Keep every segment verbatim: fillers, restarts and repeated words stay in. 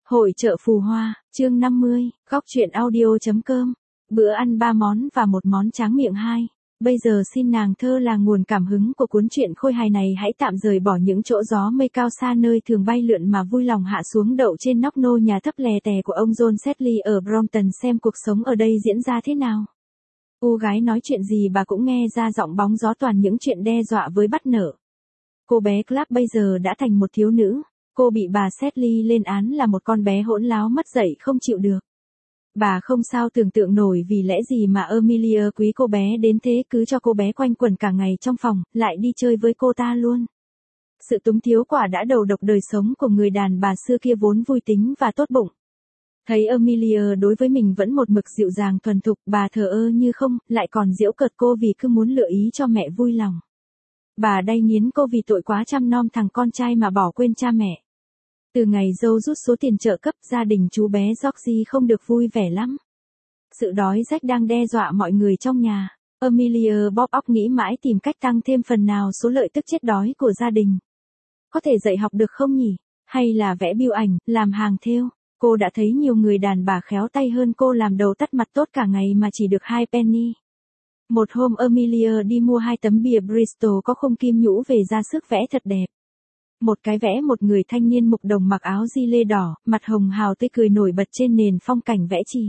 Hội chợ phù hoa, chương năm mươi, góc truyện audio.com. Bữa ăn ba món và một món tráng miệng hai. Bây giờ xin nàng thơ là nguồn cảm hứng của cuốn truyện khôi hài này, hãy tạm rời bỏ những chỗ gió mây cao xa nơi thường bay lượn mà vui lòng hạ xuống đậu trên nóc nô nhà thấp lè tè của ông John Sedley ở Brompton xem cuộc sống ở đây diễn ra thế nào. Cô gái nói chuyện gì bà cũng nghe ra giọng bóng gió toàn những chuyện đe dọa với bắt nợ. Cô bé Clark bây giờ đã thành một thiếu nữ. Cô bị bà Sedley lên án là một con bé hỗn láo mất dạy không chịu được. Bà không sao tưởng tượng nổi vì lẽ gì mà Amelia quý cô bé đến thế, cứ cho cô bé quanh quẩn cả ngày trong phòng, lại đi chơi với cô ta luôn. Sự túng thiếu quả đã đầu độc đời sống của người đàn bà xưa kia vốn vui tính và tốt bụng. Thấy Amelia đối với mình vẫn một mực dịu dàng thuần thục, bà thờ ơ như không, lại còn giễu cợt cô vì cứ muốn lựa ý cho mẹ vui lòng. Bà đay nghiến cô vì tội quá chăm nom thằng con trai mà bỏ quên cha mẹ. Từ ngày dâu rút số tiền trợ cấp, gia đình chú bé Georgie không được vui vẻ lắm. Sự đói rách đang đe dọa mọi người trong nhà. Amelia bóp óc nghĩ mãi tìm cách tăng thêm phần nào số lợi tức chết đói của gia đình. Có thể dạy học được không nhỉ? Hay là vẽ bưu ảnh, làm hàng thêu? Cô đã thấy nhiều người đàn bà khéo tay hơn cô làm đầu tắt mặt tốt cả ngày mà chỉ được hai penny. Một hôm Amelia đi mua hai tấm bìa Bristol có khung kim nhũ về ra sức vẽ thật đẹp. Một cái vẽ một người thanh niên mục đồng mặc áo di lê đỏ, mặt hồng hào tươi cười nổi bật trên nền phong cảnh vẽ chì.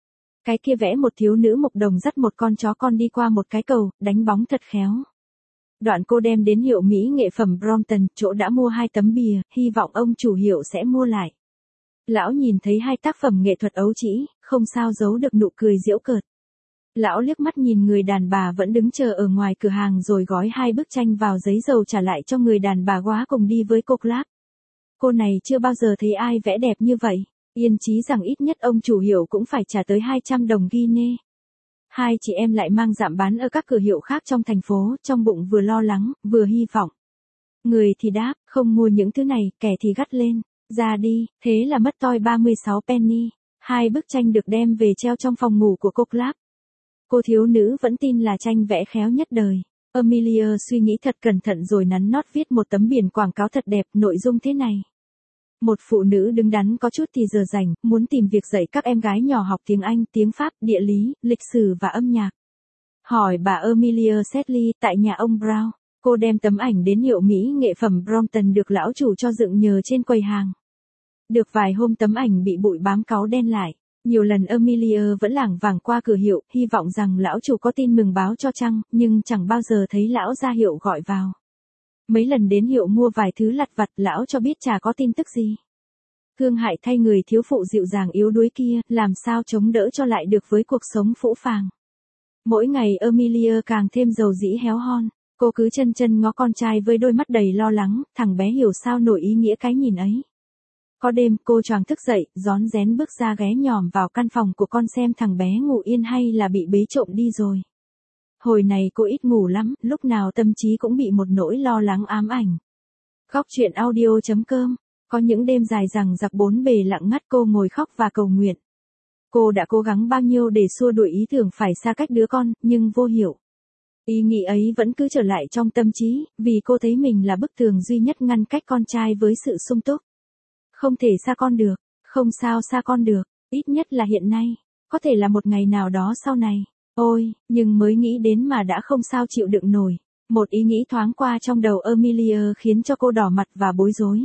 Cái kia vẽ một thiếu nữ mục đồng dắt một con chó con đi qua một cái cầu, đánh bóng thật khéo. Đoạn cô đem đến hiệu mỹ nghệ phẩm Brompton, chỗ đã mua hai tấm bìa, hy vọng ông chủ hiệu sẽ mua lại. Lão nhìn thấy hai tác phẩm nghệ thuật ấu trĩ, không sao giấu được nụ cười giễu cợt. Lão liếc mắt nhìn người đàn bà vẫn đứng chờ ở ngoài cửa hàng rồi gói hai bức tranh vào giấy dầu trả lại cho người đàn bà quá cùng đi với cô Clark. Cô này chưa bao giờ thấy ai vẽ đẹp như vậy, yên chí rằng ít nhất ông chủ hiệu cũng phải trả tới hai trăm đồng Guinea. Hai chị em lại mang dạm bán ở các cửa hiệu khác trong thành phố, trong bụng vừa lo lắng, vừa hy vọng. Người thì đáp, không mua những thứ này, kẻ thì gắt lên, ra đi, thế là mất toi ba mươi sáu penny. Hai bức tranh được đem về treo trong phòng ngủ của cô Clark. Cô thiếu nữ vẫn tin là tranh vẽ khéo nhất đời. Amelia suy nghĩ thật cẩn thận rồi nắn nót viết một tấm biển quảng cáo thật đẹp, nội dung thế này. Một phụ nữ đứng đắn có chút thì giờ rảnh, muốn tìm việc dạy các em gái nhỏ học tiếng Anh, tiếng Pháp, địa lý, lịch sử và âm nhạc. Hỏi bà Amelia Sedley tại nhà ông Brown. Cô đem tấm ảnh đến hiệu mỹ nghệ phẩm Brompton được lão chủ cho dựng nhờ trên quầy hàng. Được vài hôm tấm ảnh bị bụi bám cáu đen lại. Nhiều lần Amelia vẫn lảng vảng qua cửa hiệu, hy vọng rằng lão chủ có tin mừng báo cho chăng, nhưng chẳng bao giờ thấy lão ra hiệu gọi vào. Mấy lần đến hiệu mua vài thứ lặt vặt, lão cho biết chả có tin tức gì. Thương hại thay người thiếu phụ dịu dàng yếu đuối kia, làm sao chống đỡ cho lại được với cuộc sống phũ phàng. Mỗi ngày Amelia càng thêm dầu dĩ héo hon, cô cứ chân chân ngó con trai với đôi mắt đầy lo lắng, thằng bé hiểu sao nổi ý nghĩa cái nhìn ấy. Có đêm cô choàng thức dậy, rón rén bước ra ghé nhòm vào căn phòng của con xem thằng bé ngủ yên hay là bị bế trộm đi rồi. Hồi này cô ít ngủ lắm, lúc nào tâm trí cũng bị một nỗi lo lắng ám ảnh. Góc truyện audio.com. Có những đêm dài rằng giặc bốn bề lặng ngắt cô ngồi khóc và cầu nguyện. Cô đã cố gắng bao nhiêu để xua đuổi ý tưởng phải xa cách đứa con, nhưng vô hiệu. Ý nghĩ ấy vẫn cứ trở lại trong tâm trí, vì cô thấy mình là bức tường duy nhất ngăn cách con trai với sự sung túc. Không thể xa con được, không sao xa con được, ít nhất là hiện nay, có thể là một ngày nào đó sau này. Ôi, nhưng mới nghĩ đến mà đã không sao chịu đựng nổi. Một ý nghĩ thoáng qua trong đầu Amelia khiến cho cô đỏ mặt và bối rối.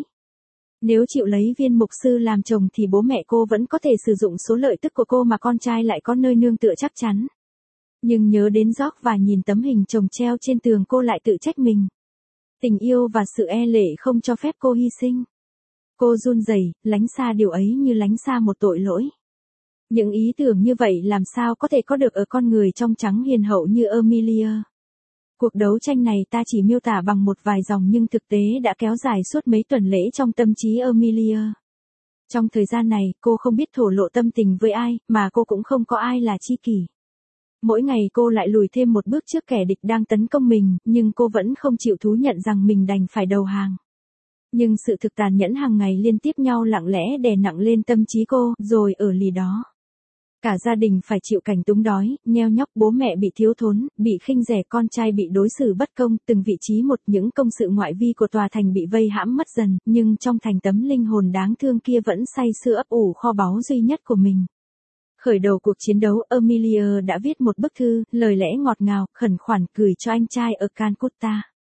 Nếu chịu lấy viên mục sư làm chồng thì bố mẹ cô vẫn có thể sử dụng số lợi tức của cô mà con trai lại có nơi nương tựa chắc chắn. Nhưng nhớ đến George và nhìn tấm hình chồng treo trên tường cô lại tự trách mình. Tình yêu và sự e lệ không cho phép cô hy sinh. Cô run rẩy, lánh xa điều ấy như lánh xa một tội lỗi. Những ý tưởng như vậy làm sao có thể có được ở con người trong trắng hiền hậu như Amelia. Cuộc đấu tranh này ta chỉ miêu tả bằng một vài dòng nhưng thực tế đã kéo dài suốt mấy tuần lễ trong tâm trí Amelia. Trong thời gian này, cô không biết thổ lộ tâm tình với ai, mà cô cũng không có ai là tri kỷ. Mỗi ngày cô lại lùi thêm một bước trước kẻ địch đang tấn công mình, nhưng cô vẫn không chịu thú nhận rằng mình đành phải đầu hàng. Nhưng sự thực tàn nhẫn hàng ngày liên tiếp nhau lặng lẽ đè nặng lên tâm trí cô, rồi ở lì đó. Cả gia đình phải chịu cảnh túng đói, nheo nhóc, bố mẹ bị thiếu thốn, bị khinh rẻ, con trai bị đối xử bất công, từng vị trí một những công sự ngoại vi của tòa thành bị vây hãm mất dần, nhưng trong thành tấm linh hồn đáng thương kia vẫn say sưa ấp ủ kho báu duy nhất của mình. Khởi đầu cuộc chiến đấu, Amelia đã viết một bức thư, lời lẽ ngọt ngào, khẩn khoản gửi cho anh trai ở Calcutta.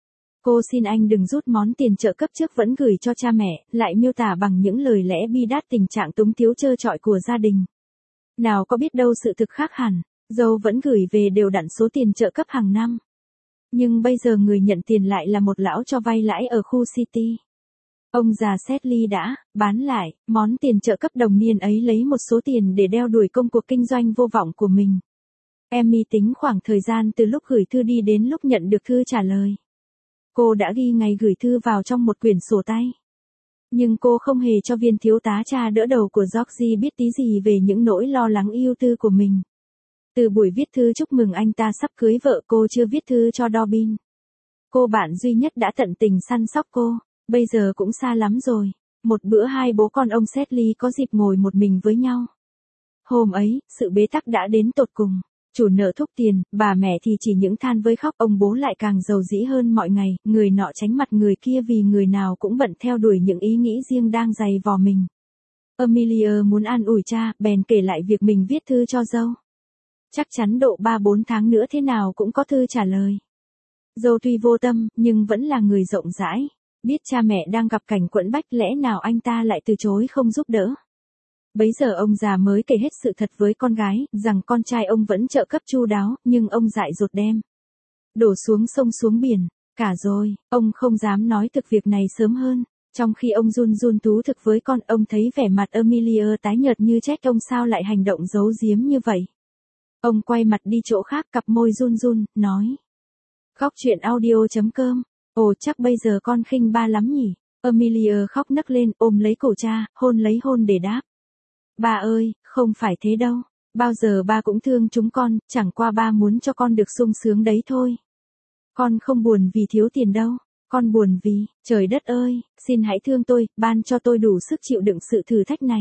Cô xin anh đừng rút món tiền trợ cấp trước vẫn gửi cho cha mẹ, lại miêu tả bằng những lời lẽ bi đát tình trạng túng thiếu trơ trọi của gia đình. Nào có biết đâu sự thực khác hẳn, dâu vẫn gửi về đều đặn số tiền trợ cấp hàng năm. Nhưng bây giờ người nhận tiền lại là một lão cho vay lãi ở khu City. Ông già Sedley đã bán lại món tiền trợ cấp đồng niên ấy lấy một số tiền để đeo đuổi công cuộc kinh doanh vô vọng của mình. Emmy tính khoảng thời gian từ lúc gửi thư đi đến lúc nhận được thư trả lời. Cô đã ghi ngày gửi thư vào trong một quyển sổ tay. Nhưng cô không hề cho viên thiếu tá cha đỡ đầu của Georgie biết tí gì về những nỗi lo lắng ưu tư của mình. Từ buổi viết thư chúc mừng anh ta sắp cưới vợ, cô chưa viết thư cho Dobbin. Cô bạn duy nhất đã tận tình săn sóc cô, bây giờ cũng xa lắm rồi. Một bữa hai bố con ông Sedley có dịp ngồi một mình với nhau. Hôm ấy, sự bế tắc đã đến tột cùng. Chủ nợ thúc tiền, bà mẹ thì chỉ những than với khóc, ông bố lại càng giàu dĩ hơn mọi ngày, người nọ tránh mặt người kia vì người nào cũng bận theo đuổi những ý nghĩ riêng đang dày vò mình. Amelia muốn an ủi cha, bèn kể lại việc mình viết thư cho dâu. Chắc chắn độ ba bốn tháng nữa thế nào cũng có thư trả lời. Dâu tuy vô tâm, nhưng vẫn là người rộng rãi. Biết cha mẹ đang gặp cảnh quẫn bách, lẽ nào anh ta lại từ chối không giúp đỡ. Bấy giờ ông già mới kể hết sự thật với con gái, rằng con trai ông vẫn trợ cấp chu đáo, nhưng ông dại dột đem đổ xuống sông xuống biển, cả rồi, ông không dám nói thực việc này sớm hơn. Trong khi ông run run thú thực với con, ông thấy vẻ mặt Amelia tái nhợt như trách ông sao lại hành động giấu giếm như vậy. Ông quay mặt đi chỗ khác, cặp môi run run, nói. Góc chuyện audio chấm com. Ồ, chắc bây giờ con khinh ba lắm nhỉ. Amelia khóc nấc lên, ôm lấy cổ cha, hôn lấy hôn để đáp. Ba ơi, không phải thế đâu. Bao giờ ba cũng thương chúng con, chẳng qua ba muốn cho con được sung sướng đấy thôi. Con không buồn vì thiếu tiền đâu. Con buồn vì, trời đất ơi, xin hãy thương tôi, ban cho tôi đủ sức chịu đựng sự thử thách này.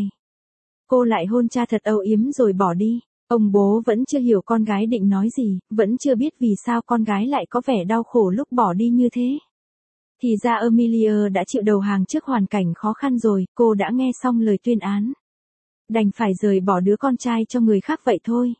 Cô lại hôn cha thật âu yếm rồi bỏ đi. Ông bố vẫn chưa hiểu con gái định nói gì, vẫn chưa biết vì sao con gái lại có vẻ đau khổ lúc bỏ đi như thế. Thì ra Amelia đã chịu đầu hàng trước hoàn cảnh khó khăn rồi, cô đã nghe xong lời tuyên án. Đành phải rời bỏ đứa con trai cho người khác vậy thôi.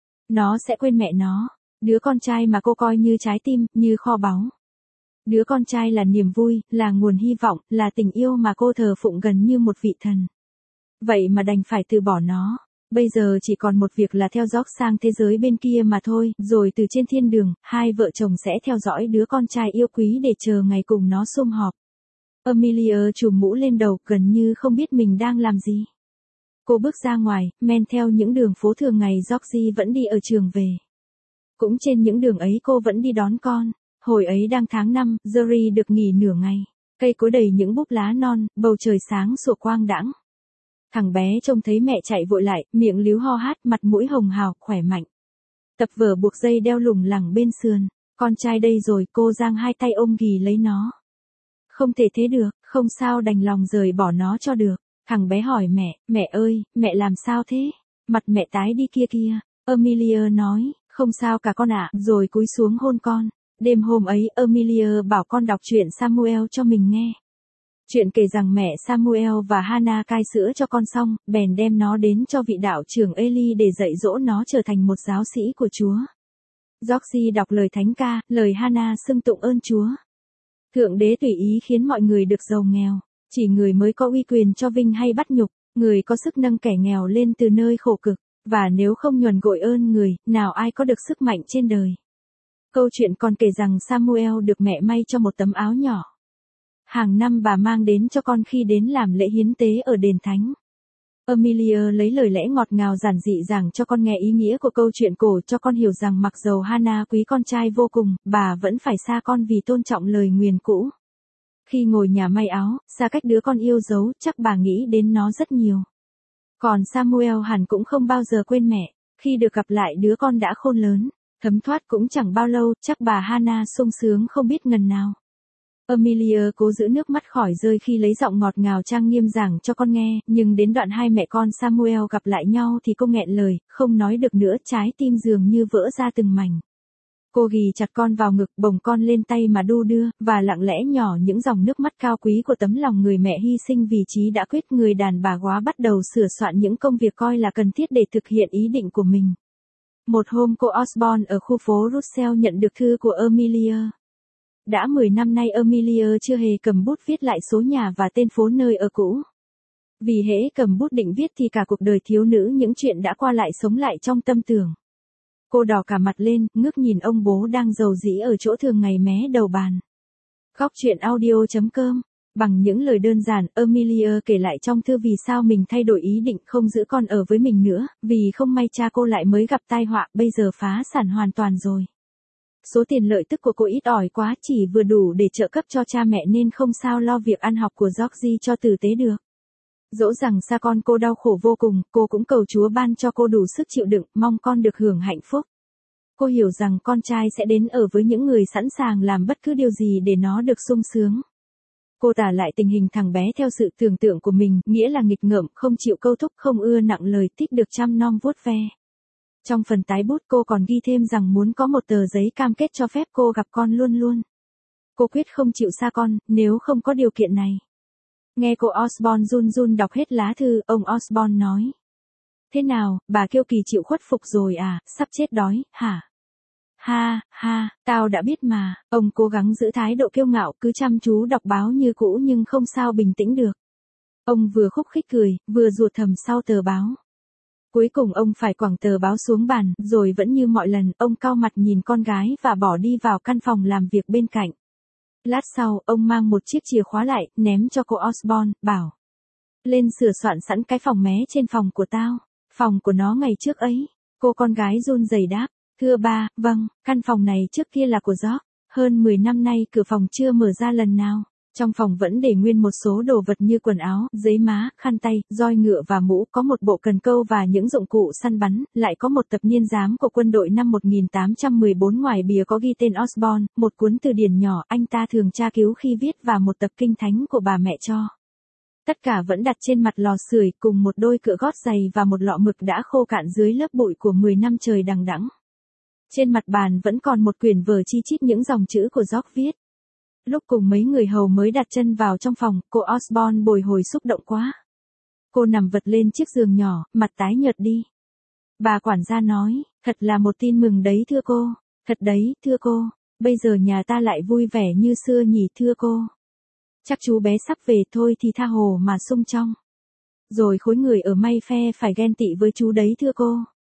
Nó sẽ quên mẹ nó, đứa con trai mà cô coi như trái tim, như kho báu. Đứa con trai là niềm vui, là nguồn hy vọng, là tình yêu mà cô thờ phụng gần như một vị thần. Vậy mà đành phải từ bỏ nó. Bây giờ chỉ còn một việc là theo George sang thế giới bên kia mà thôi, rồi từ trên thiên đường, hai vợ chồng sẽ theo dõi đứa con trai yêu quý để chờ ngày cùng nó sum họp. Amelia trùm mũ lên đầu, gần như không biết mình đang làm gì. Cô bước ra ngoài, men theo những đường phố thường ngày Georgie vẫn đi ở trường về. Cũng trên những đường ấy cô vẫn đi đón con. Hồi ấy đang tháng năm, Jerry được nghỉ nửa ngày. Cây cối đầy những búp lá non, bầu trời sáng sủa quang đãng. Thằng bé trông thấy mẹ chạy vội lại, miệng líu ho hát, mặt mũi hồng hào, khỏe mạnh. Tập vở buộc dây đeo lủng lẳng bên sườn. Con trai đây rồi, cô giang hai tay ôm ghì lấy nó. Không thể thế được, không sao, đành lòng rời bỏ nó cho được. Thằng bé hỏi mẹ, mẹ ơi, mẹ làm sao thế? Mặt mẹ tái đi kia kia. Amelia nói, không sao cả con ạ, rồi cúi xuống hôn con. Đêm hôm ấy, Amelia bảo con đọc truyện Samuel cho mình nghe. Chuyện kể rằng mẹ Samuel và Hannah cai sữa cho con xong, bèn đem nó đến cho vị đạo trưởng Eli để dạy dỗ nó trở thành một giáo sĩ của Chúa. Georgie đọc lời thánh ca, lời Hannah xưng tụng ơn Chúa. Thượng đế tùy ý khiến mọi người được giàu nghèo, chỉ người mới có uy quyền cho vinh hay bắt nhục, người có sức nâng kẻ nghèo lên từ nơi khổ cực, và nếu không nhuần gội ơn người, nào ai có được sức mạnh trên đời. Câu chuyện còn kể rằng Samuel được mẹ may cho một tấm áo nhỏ. Hàng năm bà mang đến cho con khi đến làm lễ hiến tế ở đền thánh. Amelia lấy lời lẽ ngọt ngào giản dị giảng cho con nghe ý nghĩa của câu chuyện cổ, cho con hiểu rằng mặc dầu Hannah quý con trai vô cùng, bà vẫn phải xa con vì tôn trọng lời nguyền cũ. Khi ngồi nhà may áo, xa cách đứa con yêu dấu, chắc bà nghĩ đến nó rất nhiều. Còn Samuel hẳn cũng không bao giờ quên mẹ, khi được gặp lại đứa con đã khôn lớn, thấm thoát cũng chẳng bao lâu, chắc bà Hannah sung sướng không biết ngần nào. Amelia cố giữ nước mắt khỏi rơi khi lấy giọng ngọt ngào trang nghiêm giảng cho con nghe, nhưng đến đoạn hai mẹ con Samuel gặp lại nhau thì cô nghẹn lời, không nói được nữa, trái tim dường như vỡ ra từng mảnh. Cô ghì chặt con vào ngực, bồng con lên tay mà đu đưa, và lặng lẽ nhỏ những dòng nước mắt cao quý của tấm lòng người mẹ hy sinh vì chí đã quyết. Người đàn bà góa bắt đầu sửa soạn những công việc coi là cần thiết để thực hiện ý định của mình. Một hôm cô Osborne ở khu phố Russell nhận được thư của Amelia. Đã mười năm nay Amelia chưa hề cầm bút viết lại số nhà và tên phố nơi ở cũ. Vì hễ cầm bút định viết thì cả cuộc đời thiếu nữ những chuyện đã qua lại sống lại trong tâm tưởng. Cô đỏ cả mặt lên, ngước nhìn ông bố đang rầu rĩ ở chỗ thường ngày mé đầu bàn. Góc truyện audio chấm com. Bằng những lời đơn giản, Amelia kể lại trong thư vì sao mình thay đổi ý định không giữ con ở với mình nữa, vì không may cha cô lại mới gặp tai họa, bây giờ phá sản hoàn toàn rồi. Số tiền lợi tức của cô ít ỏi quá, chỉ vừa đủ để trợ cấp cho cha mẹ nên không sao lo việc ăn học của Georgie cho tử tế được. Dẫu rằng xa con cô đau khổ vô cùng, cô cũng cầu Chúa ban cho cô đủ sức chịu đựng, mong con được hưởng hạnh phúc. Cô hiểu rằng con trai sẽ đến ở với những người sẵn sàng làm bất cứ điều gì để nó được sung sướng. Cô tả lại tình hình thằng bé theo sự tưởng tượng của mình, nghĩa là nghịch ngợm, không chịu câu thúc, không ưa nặng lời, thích được chăm nom vuốt ve. Trong phần tái bút cô còn ghi thêm rằng muốn có một tờ giấy cam kết cho phép cô gặp con luôn luôn. Cô quyết không chịu xa con, nếu không có điều kiện này. Nghe cô Osborne run run đọc hết lá thư, ông Osborne nói. Thế nào, bà Kiêu Kỳ chịu khuất phục rồi à, sắp chết đói, hả? Ha, ha, tao đã biết mà, ông cố gắng giữ thái độ kiêu ngạo, cứ chăm chú đọc báo như cũ nhưng không sao bình tĩnh được. Ông vừa khúc khích cười, vừa ruột thầm sau tờ báo. Cuối cùng ông phải quẳng tờ báo xuống bàn, rồi vẫn như mọi lần, ông cau mặt nhìn con gái và bỏ đi vào căn phòng làm việc bên cạnh. Lát sau, ông mang một chiếc chìa khóa lại, ném cho cô Osborne, bảo. Lên sửa soạn sẵn cái phòng mé trên phòng của tao. Phòng của nó ngày trước ấy. Cô con gái run rẩy đáp. Thưa ba, vâng, căn phòng này trước kia là của George. Hơn mười năm nay cửa phòng chưa mở ra lần nào. Trong phòng vẫn để nguyên một số đồ vật như quần áo, giấy má, khăn tay, roi ngựa và mũ, có một bộ cần câu và những dụng cụ săn bắn, lại có một tập niên giám của quân đội năm một nghìn tám trăm mười bốn ngoài bìa có ghi tên Osborne, một cuốn từ điển nhỏ anh ta thường tra cứu khi viết và một tập kinh thánh của bà mẹ cho. Tất cả vẫn đặt trên mặt lò sưởi cùng một đôi cựa gót giày và một lọ mực đã khô cạn dưới lớp bụi của mười năm trời đằng đẵng. Trên mặt bàn vẫn còn một quyển vở chi chít những dòng chữ của George viết. Lúc cùng mấy người hầu mới đặt chân vào trong phòng, cô Osborne bồi hồi xúc động quá. Cô nằm vật lên chiếc giường nhỏ, mặt tái nhợt đi. Bà quản gia nói, thật là một tin mừng đấy thưa cô. Thật đấy, thưa cô. Bây giờ nhà ta lại vui vẻ như xưa nhỉ thưa cô. Chắc chú bé sắp về thôi thì tha hồ mà sung trong. Rồi khối người ở may phe phải ghen tị với chú đấy thưa cô.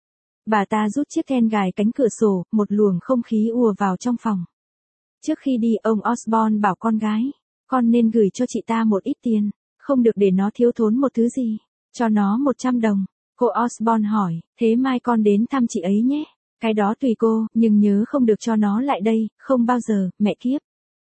Bà ta rút chiếc then gài cánh cửa sổ, một luồng không khí ùa vào trong phòng. Trước khi đi, ông Osborne bảo con gái, con nên gửi cho chị ta một ít tiền, không được để nó thiếu thốn một thứ gì, cho nó một trăm đồng. Cô Osborne hỏi, thế mai con đến thăm chị ấy nhé. Cái đó tùy cô, nhưng nhớ không được cho nó lại đây, không bao giờ, mẹ kiếp.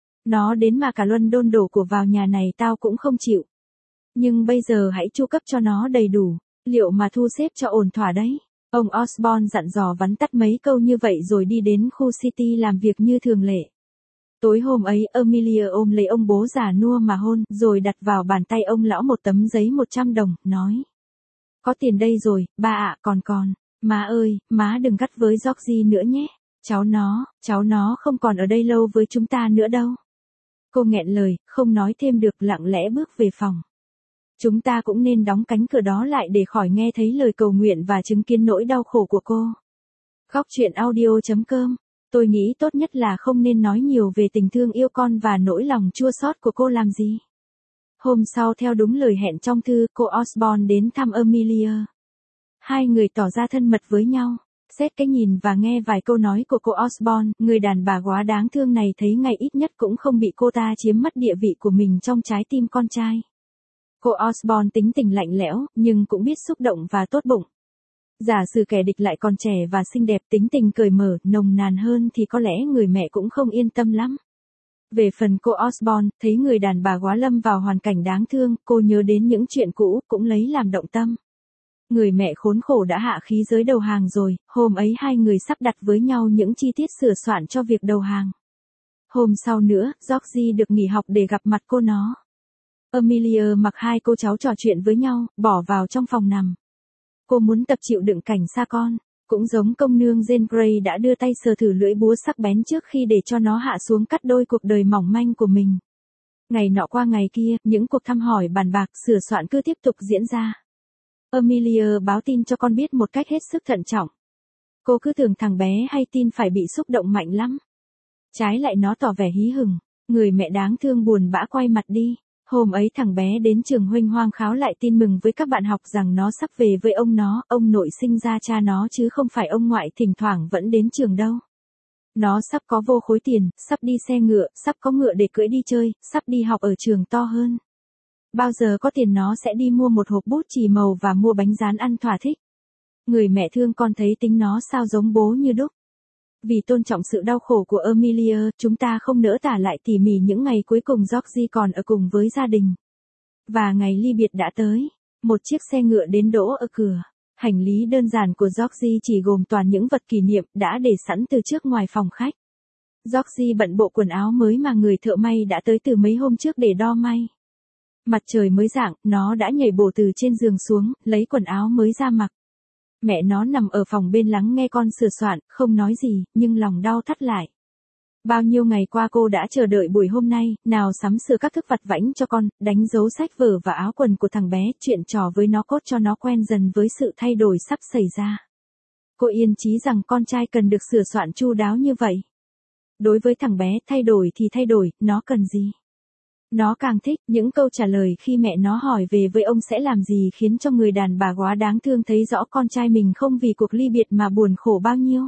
Nó đến mà cả London đổ của vào nhà này tao cũng không chịu. Nhưng bây giờ hãy chu cấp cho nó đầy đủ, liệu mà thu xếp cho ổn thỏa đấy. Ông Osborne dặn dò vắn tắt mấy câu như vậy rồi đi đến khu City làm việc như thường lệ. Tối hôm ấy, Amelia ôm lấy ông bố già nua mà hôn, rồi đặt vào bàn tay ông lão một tấm giấy một trăm đồng, nói. Có tiền đây rồi, ba ạ, còn còn. Má ơi, má đừng gắt với Georgie nữa nhé. Cháu nó, cháu nó không còn ở đây lâu với chúng ta nữa đâu. Cô nghẹn lời, không nói thêm được, lặng lẽ bước về phòng. Chúng ta cũng nên đóng cánh cửa đó lại để khỏi nghe thấy lời cầu nguyện và chứng kiến nỗi đau khổ của cô. Góc truyện audio chấm com. Tôi nghĩ tốt nhất là không nên nói nhiều về tình thương yêu con và nỗi lòng chua xót của cô làm gì. Hôm sau theo đúng lời hẹn trong thư, cô Osborne đến thăm Amelia. Hai người tỏ ra thân mật với nhau. Xét cái nhìn và nghe vài câu nói của cô Osborne, người đàn bà quá đáng thương này thấy ngày ít nhất cũng không bị cô ta chiếm mất địa vị của mình trong trái tim con trai. Cô Osborne tính tình lạnh lẽo, nhưng cũng biết xúc động và tốt bụng. Giả sử kẻ địch lại còn trẻ và xinh đẹp, tính tình cởi mở, nồng nàn hơn thì có lẽ người mẹ cũng không yên tâm lắm. Về phần cô Osborne, thấy người đàn bà quá lâm vào hoàn cảnh đáng thương, cô nhớ đến những chuyện cũ, cũng lấy làm động tâm. Người mẹ khốn khổ đã hạ khí giới đầu hàng rồi, hôm ấy hai người sắp đặt với nhau những chi tiết sửa soạn cho việc đầu hàng. Hôm sau nữa, Georgie được nghỉ học để gặp mặt cô nó. Amelia mặc hai cô cháu trò chuyện với nhau, bỏ vào trong phòng nằm. Cô muốn tập chịu đựng cảnh xa con, cũng giống công nương Jane Grey đã đưa tay sờ thử lưỡi búa sắc bén trước khi để cho nó hạ xuống cắt đôi cuộc đời mỏng manh của mình. Ngày nọ qua ngày kia, những cuộc thăm hỏi bàn bạc sửa soạn cứ tiếp tục diễn ra. Amelia báo tin cho con biết một cách hết sức thận trọng. Cô cứ tưởng thằng bé hay tin phải bị xúc động mạnh lắm. Trái lại nó tỏ vẻ hí hửng, người mẹ đáng thương buồn bã quay mặt đi. Hôm ấy thằng bé đến trường huênh hoang kháo lại tin mừng với các bạn học rằng nó sắp về với ông nó, ông nội sinh ra cha nó chứ không phải ông ngoại thỉnh thoảng vẫn đến trường đâu. Nó sắp có vô khối tiền, sắp đi xe ngựa, sắp có ngựa để cưỡi đi chơi, sắp đi học ở trường to hơn. Bao giờ có tiền nó sẽ đi mua một hộp bút chì màu và mua bánh rán ăn thỏa thích. Người mẹ thương con thấy tính nó sao giống bố như đúc. Vì tôn trọng sự đau khổ của Amelia, chúng ta không nỡ tả lại tỉ mỉ những ngày cuối cùng Georgie còn ở cùng với gia đình. Và ngày ly biệt đã tới. Một chiếc xe ngựa đến đỗ ở cửa. Hành lý đơn giản của Georgie chỉ gồm toàn những vật kỷ niệm đã để sẵn từ trước ngoài phòng khách. Georgie bận bộ quần áo mới mà người thợ may đã tới từ mấy hôm trước để đo may. Mặt trời mới rạng, nó đã nhảy bổ từ trên giường xuống, lấy quần áo mới ra mặc. Mẹ nó nằm ở phòng bên lắng nghe con sửa soạn, không nói gì, nhưng lòng đau thắt lại. Bao nhiêu ngày qua cô đã chờ đợi buổi hôm nay, nào sắm sửa các thức vặt vãnh cho con, đánh dấu sách vở và áo quần của thằng bé, chuyện trò với nó cốt cho nó quen dần với sự thay đổi sắp xảy ra. Cô yên chí rằng con trai cần được sửa soạn chu đáo như vậy. Đối với thằng bé, thay đổi thì thay đổi, nó cần gì? Nó càng thích những câu trả lời khi mẹ nó hỏi về với ông sẽ làm gì khiến cho người đàn bà quá đáng thương thấy rõ con trai mình không vì cuộc ly biệt mà buồn khổ bao nhiêu.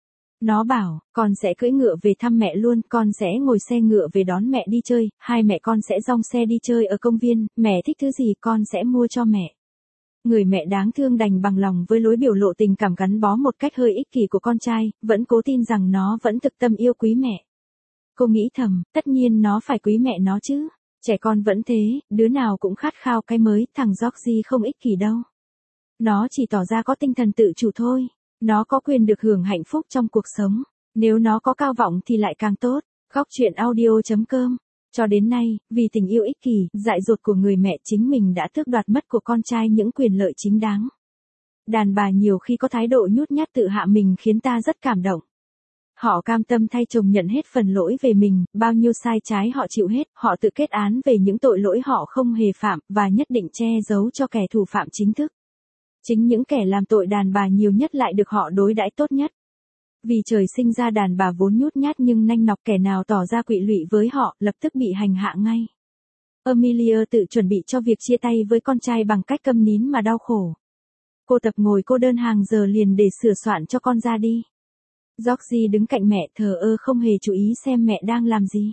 Nó bảo, con sẽ cưỡi ngựa về thăm mẹ luôn, con sẽ ngồi xe ngựa về đón mẹ đi chơi, hai mẹ con sẽ dong xe đi chơi ở công viên, mẹ thích thứ gì con sẽ mua cho mẹ. Người mẹ đáng thương đành bằng lòng với lối biểu lộ tình cảm gắn bó một cách hơi ích kỷ của con trai, vẫn cố tin rằng nó vẫn thực tâm yêu quý mẹ. Cô nghĩ thầm, tất nhiên nó phải quý mẹ nó chứ. Trẻ con vẫn thế, đứa nào cũng khát khao cái mới, thằng Georgie không ích kỷ đâu. Nó chỉ tỏ ra có tinh thần tự chủ thôi. Nó có quyền được hưởng hạnh phúc trong cuộc sống. Nếu nó có cao vọng thì lại càng tốt. Góc truyện audio chấm com. Cho đến nay, vì tình yêu ích kỷ, dại dột của người mẹ chính mình đã tước đoạt mất của con trai những quyền lợi chính đáng. Đàn bà nhiều khi có thái độ nhút nhát tự hạ mình khiến ta rất cảm động. Họ cam tâm thay chồng nhận hết phần lỗi về mình, bao nhiêu sai trái họ chịu hết, họ tự kết án về những tội lỗi họ không hề phạm, và nhất định che giấu cho kẻ thủ phạm chính thức. Chính những kẻ làm tội đàn bà nhiều nhất lại được họ đối đãi tốt nhất. Vì trời sinh ra đàn bà vốn nhút nhát nhưng nanh nọc, kẻ nào tỏ ra quỵ lụy với họ, lập tức bị hành hạ ngay. Amelia tự chuẩn bị cho việc chia tay với con trai bằng cách câm nín mà đau khổ. Cô tập ngồi cô đơn hàng giờ liền để sửa soạn cho con ra đi. Georgie đứng cạnh mẹ thờ ơ không hề chú ý xem mẹ đang làm gì.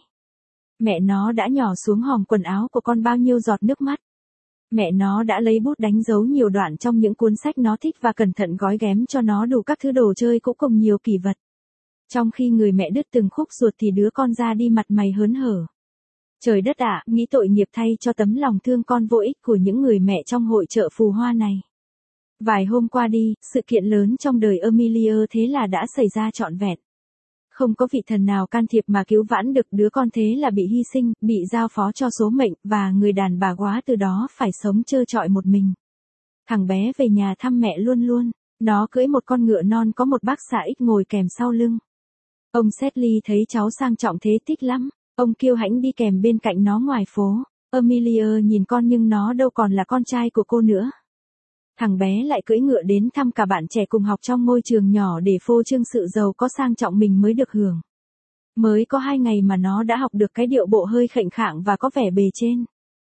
Mẹ nó đã nhỏ xuống hòm quần áo của con bao nhiêu giọt nước mắt. Mẹ nó đã lấy bút đánh dấu nhiều đoạn trong những cuốn sách nó thích và cẩn thận gói ghém cho nó đủ các thứ đồ chơi cũng cùng nhiều kỷ vật. Trong khi người mẹ đứt từng khúc ruột thì đứa con ra đi mặt mày hớn hở. Trời đất ạ, nghĩ tội nghiệp thay cho tấm lòng thương con vô ích của những người mẹ trong hội chợ phù hoa này. Vài hôm qua đi, sự kiện lớn trong đời Amelia thế là đã xảy ra trọn vẹn. Không có vị thần nào can thiệp mà cứu vãn được đứa con, thế là bị hy sinh, bị giao phó cho số mệnh, và người đàn bà quá từ đó phải sống trơ trọi một mình. Thằng bé về nhà thăm mẹ luôn luôn, nó cưỡi một con ngựa non có một bác xã ích ngồi kèm sau lưng. Ông Sedley thấy cháu sang trọng thế thích lắm, ông kiêu hãnh đi kèm bên cạnh nó ngoài phố. Amelia nhìn con nhưng nó đâu còn là con trai của cô nữa. Thằng bé lại cưỡi ngựa đến thăm cả bạn trẻ cùng học trong ngôi trường nhỏ để phô trương sự giàu có sang trọng mình mới được hưởng. Mới có hai ngày mà nó đã học được cái điệu bộ hơi khệnh khạng và có vẻ bề trên.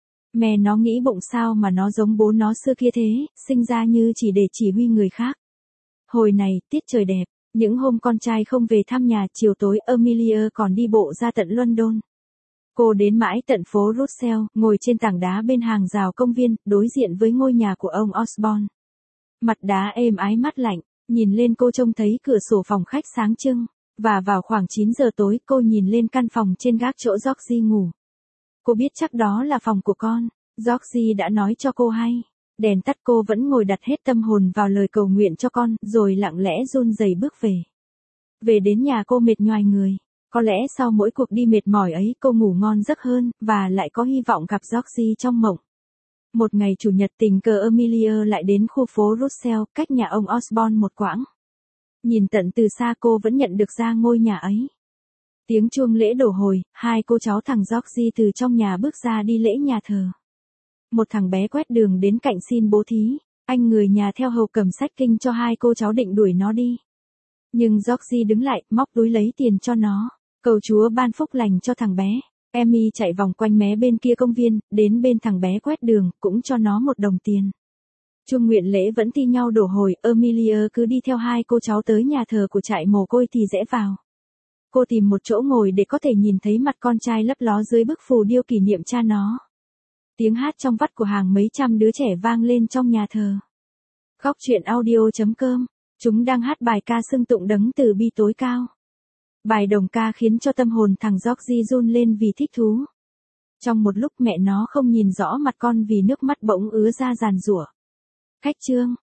Mẹ nó nghĩ bụng sao mà nó giống bố nó xưa kia thế, sinh ra như chỉ để chỉ huy người khác. Hồi này, tiết trời đẹp, những hôm con trai không về thăm nhà, chiều tối Amelia còn đi bộ ra tận London. Cô đến mãi tận phố Russell, ngồi trên tảng đá bên hàng rào công viên, đối diện với ngôi nhà của ông Osborne. Mặt đá êm ái mát lạnh, nhìn lên cô trông thấy cửa sổ phòng khách sáng trưng, và vào khoảng chín giờ tối cô nhìn lên căn phòng trên gác chỗ Georgie ngủ. Cô biết chắc đó là phòng của con, Georgie đã nói cho cô hay. Đèn tắt cô vẫn ngồi đặt hết tâm hồn vào lời cầu nguyện cho con, rồi lặng lẽ run rẩy bước về. Về đến nhà cô mệt nhoài người. Có lẽ sau mỗi cuộc đi mệt mỏi ấy cô ngủ ngon giấc hơn, và lại có hy vọng gặp Georgie trong mộng. Một ngày chủ nhật tình cờ Amelia lại đến khu phố Russell, cách nhà ông Osborne một quãng. Nhìn tận từ xa cô vẫn nhận được ra ngôi nhà ấy. Tiếng chuông lễ đổ hồi, hai cô cháu thằng Georgie từ trong nhà bước ra đi lễ nhà thờ. Một thằng bé quét đường đến cạnh xin bố thí, anh người nhà theo hầu cầm sách kinh cho hai cô cháu định đuổi nó đi. Nhưng Georgie đứng lại, móc túi lấy tiền cho nó, cầu Chúa ban phúc lành cho thằng bé. Emmy chạy vòng quanh mé bên kia công viên, đến bên thằng bé quét đường, cũng cho nó một đồng tiền. Chuông nguyện lễ vẫn thi nhau đổ hồi, Amelia cứ đi theo hai cô cháu tới nhà thờ của trại mồ côi thì rẽ vào. Cô tìm một chỗ ngồi để có thể nhìn thấy mặt con trai lấp ló dưới bức phù điêu kỷ niệm cha nó. Tiếng hát trong vắt của hàng mấy trăm đứa trẻ vang lên trong nhà thờ. Góc truyện audio chấm com, chúng đang hát bài ca xưng tụng đấng từ bi tối cao. Bài đồng ca khiến cho tâm hồn thằng Georgie run lên vì thích thú. Trong một lúc mẹ nó không nhìn rõ mặt con vì nước mắt bỗng ứa ra giàn giụa. Khách chương.